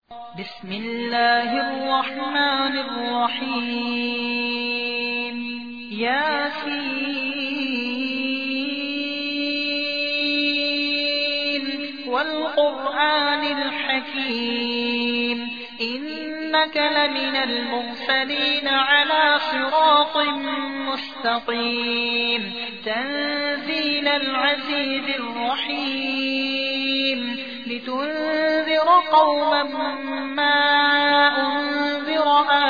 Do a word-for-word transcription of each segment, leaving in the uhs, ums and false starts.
بسم الله الرحمن الرحيم ياسين والقرآن الحكيم إنك لمن المرسلين على صراط مستقيم تنزيل العزيز الرحيم لتنذر قوما ما أنذر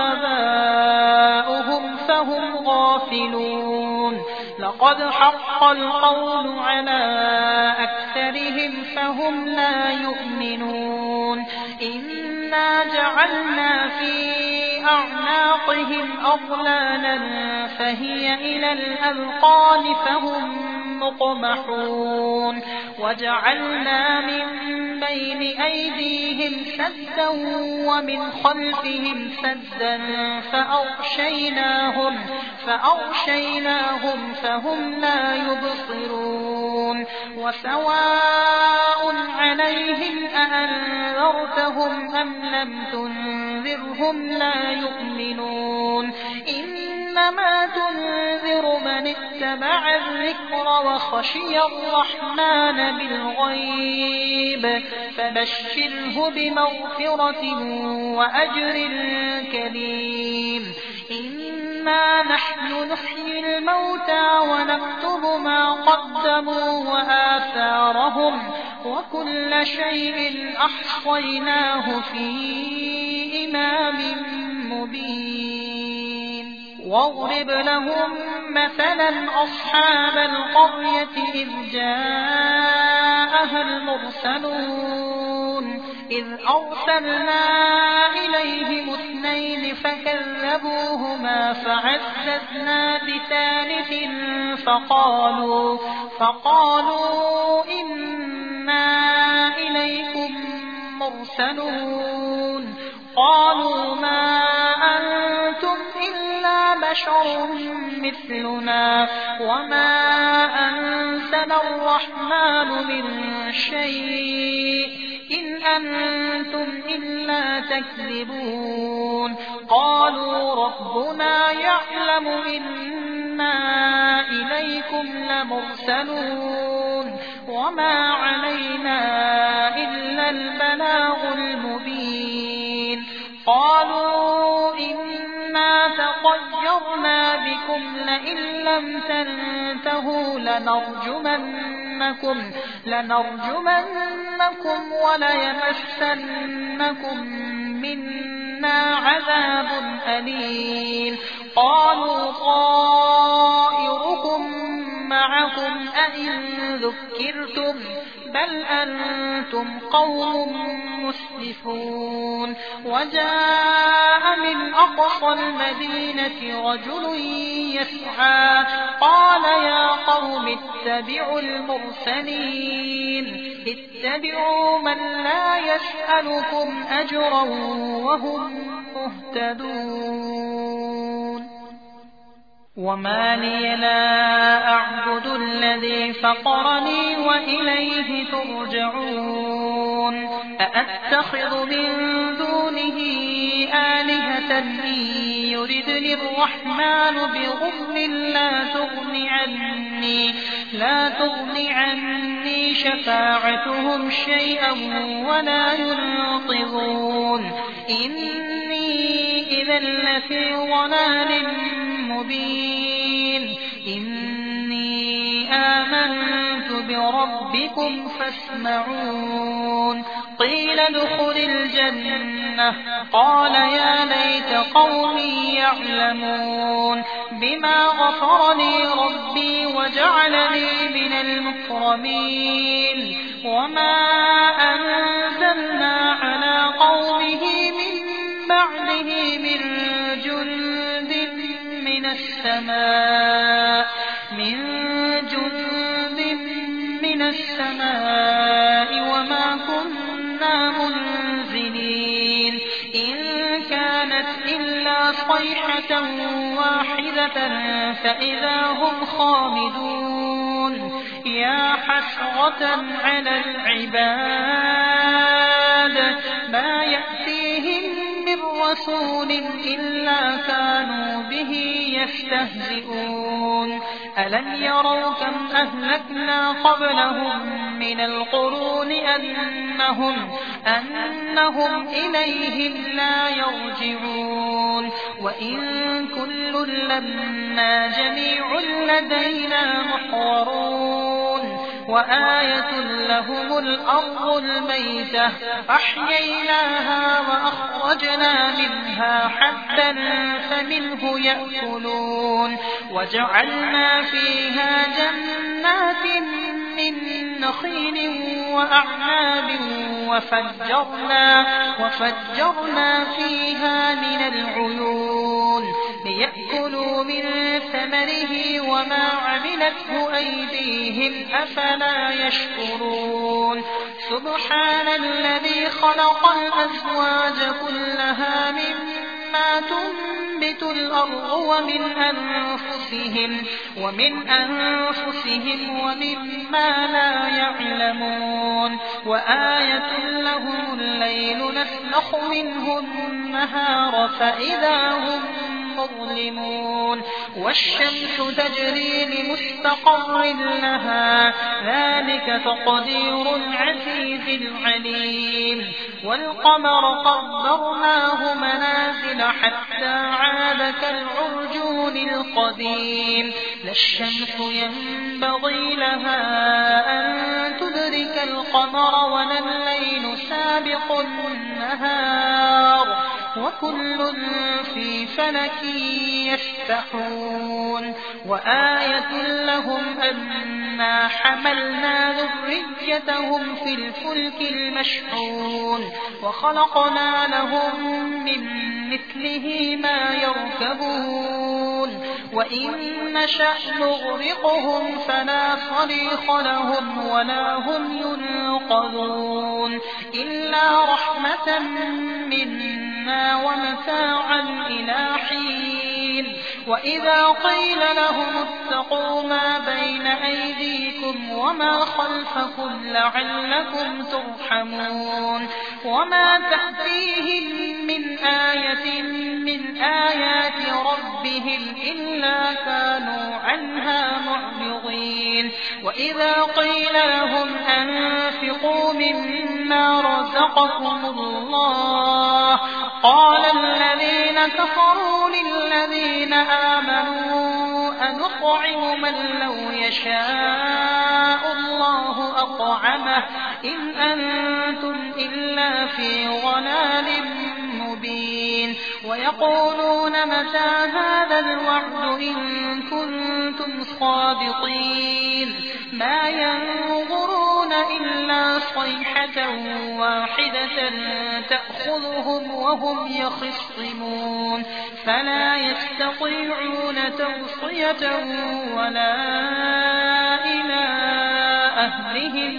آباؤهم فهم غافلون لقد حق القول على أكثرهم فهم لا يؤمنون إنا جعلنا في أعناقهم أغلالا فهي إلى الأذقان فهم مقمحون وجعلنا من بين أيديهم سدا ومن خلفهم سدا فأغشيناهم, فأغشيناهم فهم لا يبصرون وسواء عليهم أأنذرتهم أم لم تنذرهم لا يؤمنون إنما تنذر من اتبع الذكر وخشي الرحمن بالغيب فبشره بمغفرة وأجر كريم إنا نحن نحيي الموتى ونكتب ما قدموا وآثارهم وكل شيء أحصيناه في إمام مبين واضرب لهم مثلا أصحاب القرية إذ جاءها المرسلون إذ أرسلنا إليهم اثنين فكذبوهما فعززنا بثالث فقالوا, فقالوا إنا إليكم مرسلون قالوا ما أنتم إلا بشر مثلنا وما أنزل الرحمن من شيء إن أنتم إلا تكذبون قالوا ربنا يعلم إنا إليكم لمرسلون وما علينا إلا البلاغ المبين قالوا إنا تطيرنا بكم لئن لم تنتهوا لنرجمنكم, لنرجمنكم وليمسنكم منا عذاب أليم قالوا طائركم معكم أئن ذكرتم بل أنتم قوم مسرفون وجاء من أقصى المدينة رجل يسعى قال يا قوم اتبعوا المرسلين اتبعوا من لا يسألكم أجرا وهم مهتدون وما لي لا أعبد الذي فطرني وإليه ترجعون أأتخذ من دونه آلهة إن يردني الرحمن بضر لا تغن عني, لا تغن عني شفاعتهم شيئا ولا ينقذون إني إذا لفي ضلال مبين إني آمنت بربكم فاسمعون قيل ادخل الجنة قال يا ليت قومي يعلمون بما غفر لي ربي وجعلني من المكرمين وما أنزلنا على قومه من بعده من جند من السماء من جند من السماء وما كنا منزلين إن كانت إلا صيحة واحدة فإذا هم خامدون يا حسرة على العباد ما يأتي رسول إلا كانوا به يستهزئون ألم يروا كم أهلكنا قبلهم من القرون أنهم, أنهم إليهم لا يرجعون وإن كل لما جميع لدينا محضرون وآية لهم الأرض الميتة أحييناها وأخرجنا منها حبا فمنه يأكلون وجعلنا فيها جنات من نخيل وأعناب وفجرنا, وفجرنا فيها من العيون ليأكلوا من ثمره وما عملته أيديهم أفلا يشكرون سبحان الذي خلق الأزواج كلها مما تنبت الأرض ومن أنفسهم, ومن أنفسهم ومما لا يعلمون وآية لهم الليل نسلخ منه النهار فإذا هم مظلمون والشمس تجري لمستقر لها ذلك تقدير العزيز العليم والقمر قدرناه منازل حتى عاد كالعرجون القديم لا الشمس ينبغي لها أن تدرك القمر ولا الليل سابق النهار وكل في فلك يسبحون وآية لهم أنا حملنا ذريتهم في الفلك المشحون وخلقنا لهم من مثله ما يركبون وإن نشأ نغرقهم فلا صريخ لهم ولا هم ينقذون إلا رحمة منا ومتاعا إلى حين وإذا قيل لهم اتقوا ما بين أيديكم وما خلفكم لعلكم ترحمون وما تأتيهم من آية من آيات ربهم إلا كانوا عنها معرضين وإذا قيل لهم أنفقوا مما رزقكم الله قال الذين كفروا للذين آمنوا أنطعم من لو يشاء الله أطعمه إن أنتم إلا في ضلال مبين ويقولون متى هذا الوعد إن كنتم صادقين ما ينظرون إلا صيحة واحدة تأخذهم وهم يخصمون فلا يستطيعون توصية ولا إلى أهلهم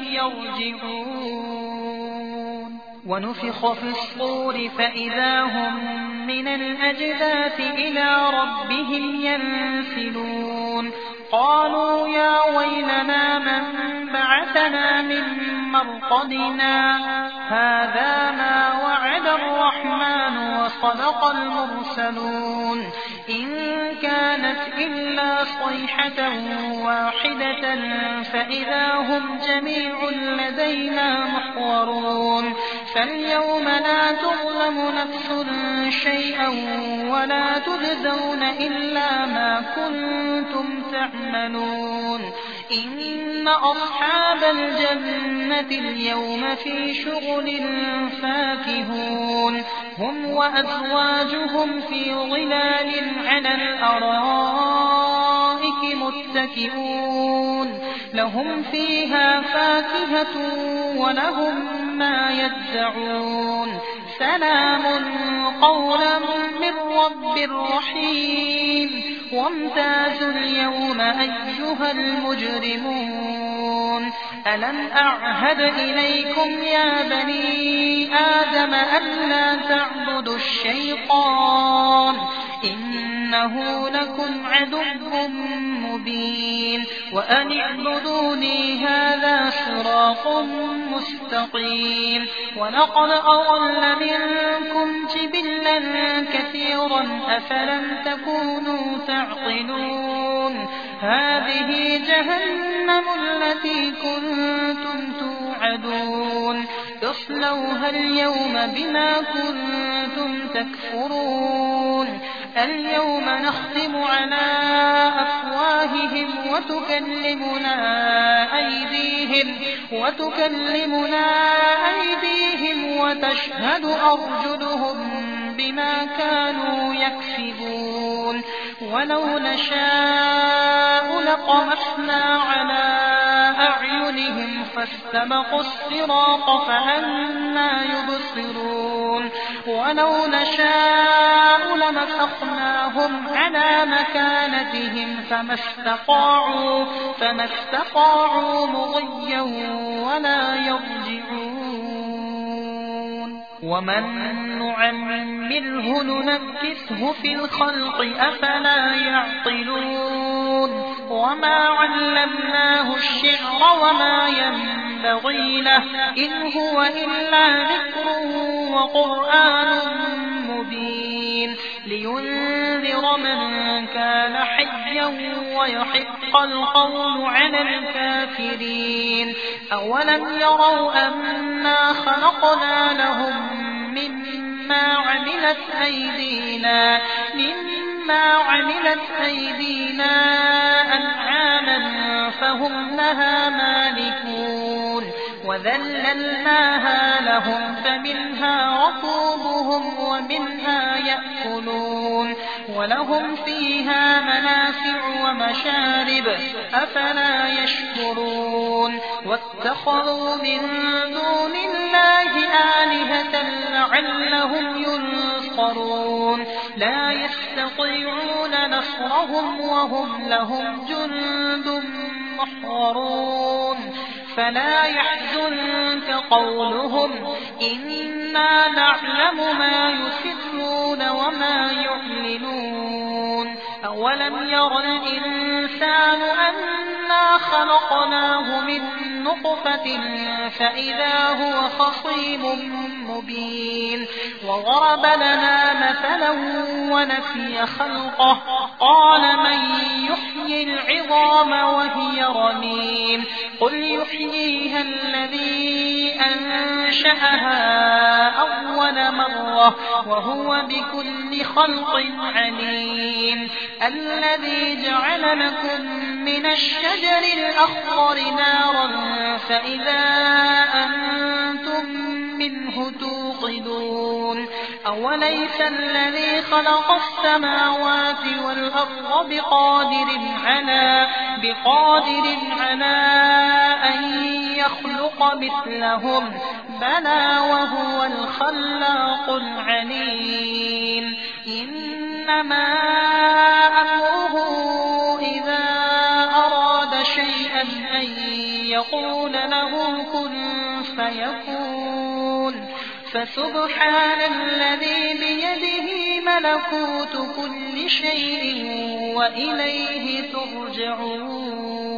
يرجعون ونفخ في الصور فإذا هم من الأجداث إلى ربهم ينسلون قالوا يا ويلنا من بعثنا من مرقدنا هذا ما وعد الرحمن وصدق المرسلون إن كانت إلا صيحة واحدة فإذا هم جميع لدينا محضرون فاليوم لا تظلم نفس شيئا ولا تجزون إلا ما كنتم تعملون إن أصحاب الجنة اليوم في شغل فاكهون هم وأزواجهم في ظلال على الأرائك متكئون لهم فيها فاكهة ولهم ما يدعون سلام قولا من رب رحيم وامتازوا اليوم أيها المجرمون ألم أعهد إليكم يا بني آدم ألا تعبدوا الشيطان إنه لكم عدو مبين وأن اعبدوني هذا صراط مستقيم ولقد أضل منكم جبلا كثيرا أفلم تكونوا تعقلون هذه جهنم التي كنتم توعدون اصلوها اليوم بما كنتم تكفرون اليوم نختم على أفواههم وتكلمنا أيديهم وتكلمنا أيديهم وتشهد أرجلهم بما كانوا يكسبون ولو نشاء لطمسنا على أعينهم فاستبقوا الصراط فأنى يبصرون ولو نشاء لمسخناهم على مكانتهم فما استطاعوا فما استطاعوا مضيا ولا يرجعون ومن نعمره ننكسه في الخلق أفلا يعقلون وما علمناه الشعر وما ينبغي له إن هو إلا ذكر وقرآن مبين لينذر من كان حيا ويحق القول على الكافرين أولم يروا أنا خلقنا لهم مما عملت أيدينا مما عملت أيدينا أنعاما فهم لها مالكون وذللناها لهم فمنها ركوبهم ومنها يأكلون ولهم فيها منافع ومشارب أفلا يشكرون واتخذوا من دون الله آلهة لعلهم ينصرون لا يستطيعون نصرهم وهم لهم جند محضرون فلا يحزنك قولهم إنا نعلم ما يسرون وما يعلنون أولم ير الإنسان أنا خلقناه من نطفة فإذا هو خصيم مبين وضرب لنا مثلا ونسي خلقه قال من يحيي العظام وهي رميم قل يحييها الذي أنشأها أول مرة وهو بكل خلق عليم الذي جعل لكم من الشجر الأخضر نارا فإذا أنتم منه توقدون أوليس الذي خلق السماوات والأرض بقادر على بقادر على أن يخلق مثلهم بلى وهو الخلاق العليم إنما أمره إذا أراد شيئا أن يقول له كن فيكون فسبحان الذي بيده ملكوت كل شيء وإليه ترجعون